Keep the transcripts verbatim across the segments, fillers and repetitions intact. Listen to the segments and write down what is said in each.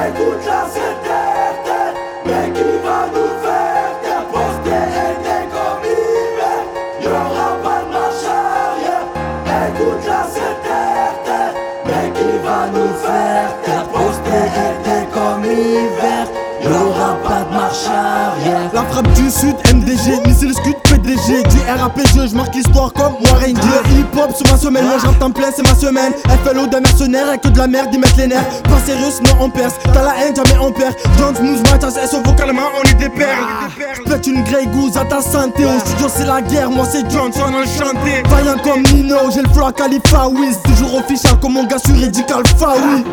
Écoute là c'est terre, terre, mais qui va nous faire terre? Posté été comme hiver, y'aura pas de marche arrière. Écoute là c'est terre, terre, mais qui va nous faire terre? Posté été comme hiver, y'aura pas de marche arrière. La frappe du sud, M D G, missile scud, P D G. Du R A P G, je marque l'histoire comme Warren G. Hip hop sur ma semaine, moi j'entends plein, c'est ma semaine. F L O d'un mercenaire, y'a que de la merde, ils mettent les nerfs. Pas sérieux, sinon on perce. T'as la haine, jamais on perd. Don't smooth match, S O vocalement, on est des perles. J'pète une Grey Goose à ta santé. Au studio c'est la guerre, moi c'est Johnson enchanté. Vaillant comme Nino, j'ai le flow à Khalifa Wiz. Toujours official comme mon gars sur Riddick Alpha, oui.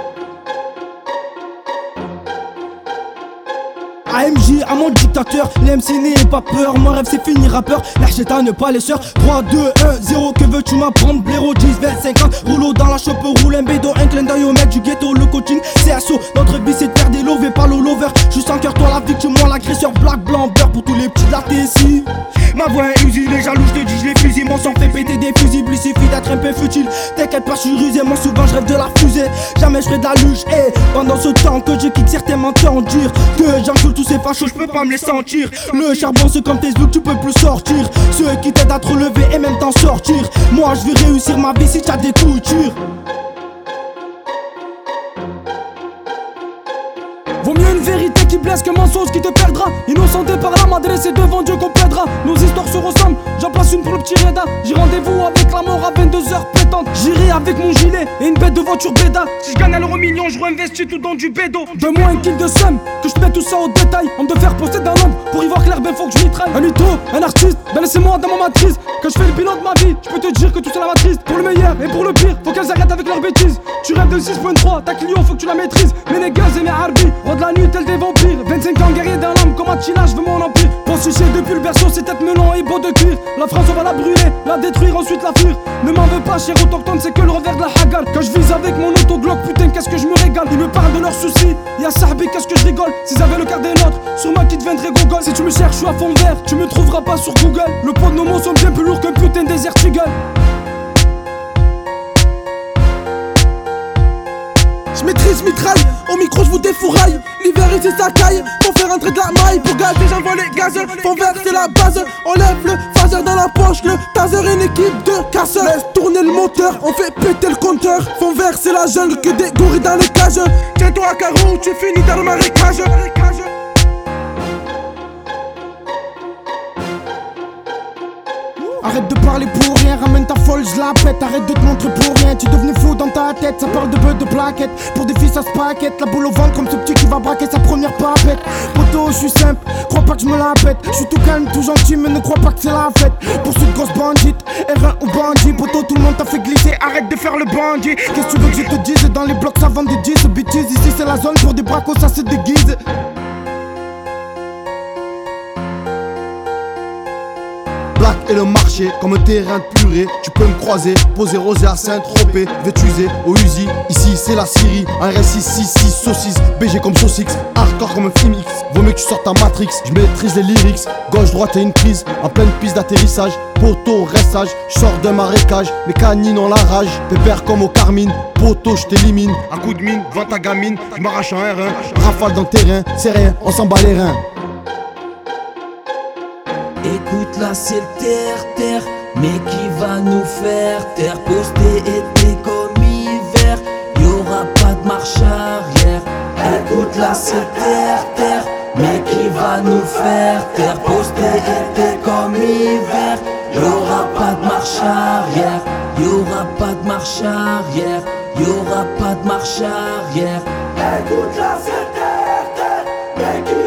A M J à mon dictateur, l'M C n'est pas peur. Mon rêve c'est finir rappeur, l'Archeta ne pas les sœurs. Trois, deux, un, zéro, que veux-tu m'apprendre? Blaireau, dix, vingt, cinquante, rouleau dans la chope, roule un bédo, un clin d'œil au mec du ghetto. Le coaching c'est assaut, notre vie c'est de faire des lovés, pas l'over. Juste en cœur, toi la victime, moi l'agresseur. Black, blanc, beurre pour tous les petits de la T S I. Ma voix est usée, les jaloux, je te dis, je les fusille. Mon sang fait péter des fusibles, il suffit d'être un peu futile. T'inquiète pas, je suis rusé, moi souvent je rêve de la fusée. Jamais je ferai de la luge, et pendant ce temps que je quitte certains m'entendent que j'enjole tous ces fachos, je peux pas me les sentir. Le charbon c'est comme Facebook, tu peux plus sortir. Ceux qui t'aident à te relever et même t'en sortir. Moi je vais réussir ma vie si t'as des coutures. Vaut mieux une vérité qui blesse que mensonge qui te perdra. Innocenté par la madresse, c'est devant Dieu qu'on plaidera. Nos histoires se ressemblent, j'en place une pour le petit Reda. J'ai rendez-vous avec la mort à vingt-deux heures pétantes. J'irai avec mon gilet et une bête de voiture béda. Si je gagne à l'euro million, je réinvestis tout dans du bédo. Donne-moi un kill de somme, que je mette tout ça au détail. On me de faire poster dans l'ombre, pour y voir clair, ben faut que je mitraille. Un mytho, un artiste, ben laissez-moi dans ma matrice. Quand je fais le bilan de ma vie, je peux te dire que tout c'est la matrice. Pour le meilleur et pour le pire, faut qu'elles arrêtent avec leurs bêtises. Tu rêves de six point trois, ta Clio, faut que tu la maîtrises. Mais les gaz et mes Harbi, roi de la nuit tel des vampires. Vingt-cinq ans guerrier d'un homme, comme Attila, je veux mon empire. Pour sucer depuis le berceau, c'est tête melon et beau de cuir. La France on va la brûler, la détruire, ensuite la fuir. Ne m'en veux pas, cher autochtone, c'est que le revers de la hagar. Quand je vise avec mon autoglock, putain qu'est-ce que je me régale. Ils me parlent de leurs soucis, y'a Sahbi, qu'est-ce que je rigole. S'ils avaient le quart des nôtres, sur ma qui deviendrait gogol. Si tu me cherches, je suis à fond vert, tu me trouveras pas sur Google. Le poids de nos mots sont bien plus lourds qu'un putain de désert Eagle. Je maîtrise mitraille, au micro je vous défouraille. L'hiver ici ça caille, faut faire entrer de la maille. Pour gazer j'envoie les gazeurs, fond vert c'est la base. On lève le phaser dans la poche, le taser une équipe de casseurs. Laisse tourner le moteur, on fait péter le compteur. Fond vert c'est la jungle, que des gorilles dans les cages. Tiens-toi à carreau, tu finis dans le marécage. Arrête de parler pour rien, ramène ta folle, je la pète. Arrête de te montrer pour rien, tu es devenu fou dans ta tête. Ça parle de bœuf de plaquettes, pour des filles ça se paquette. La boule au ventre comme ce petit qui va braquer sa première papette. Poto, je suis simple, crois pas que je me la pète. Je suis tout calme, tout gentil, mais ne crois pas que c'est la fête. Poursuite grosse bandite, R un ou bandit. Poto, tout le monde t'a fait glisser, arrête de faire le bandit. Qu'est-ce que tu veux que je te dise? Dans les blocs ça vend des dix bêtises. Ici c'est la zone pour des bracos, ça se déguise. Black et le marché, comme un terrain de purée. Tu peux me croiser, poser rosé à Saint-Tropez. Vétusé au Uzi, ici c'est la Syrie. Un R S six six six saucisse, B G comme saucisse. Hardcore comme un film X, vaut mieux que tu sortes ta Matrix. Je maîtrise les lyrics, gauche droite et une prise. En pleine piste d'atterrissage, poteau reste sage. Je sors d'un marécage, mes canines ont la rage. Pépère comme au Carmine, poteau je t'élimine. Un coup de mine, devant ta gamine, je m'arrache un R un. Rafale dans le terrain, c'est rien, on s'en bat les reins. Écoute là c'est le terre-terre, mais qui va nous faire terre? Posté été comme hiver, y'aura pas de marche arrière. Écoute là c'est le terre-terre, mais qui va nous faire terre? Posté été comme hiver, y'aura pas de marche arrière. Y'aura pas de marche arrière, y'aura pas de marche arrière. Écoute là c'est le terre-terre, mais qui